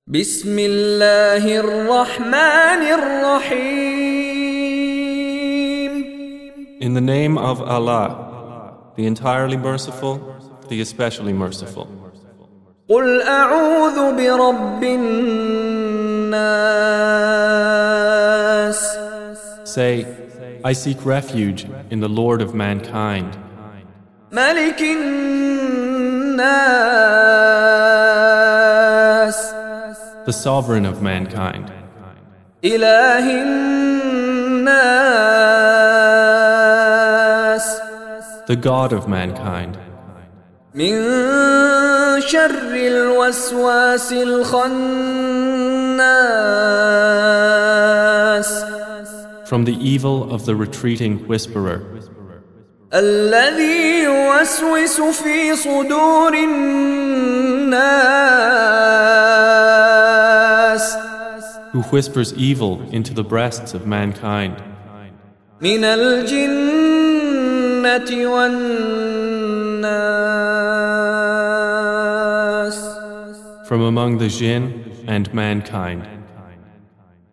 بسم الله الرحمن الرحيم. In the name of Allah, the entirely merciful, the especially merciful. قل أعوذ برب الناس. Say, I seek refuge in the Lord of mankind, ملك الناس. the sovereign of mankind, إله الناس. the God of mankind, من شر الوسواس الخناس. from the evil of the retreating whisperer, الذي يوسوس في صدور الناس. who whispers evil into the breasts of mankind, من الجنة والناس. from among the jinn and mankind.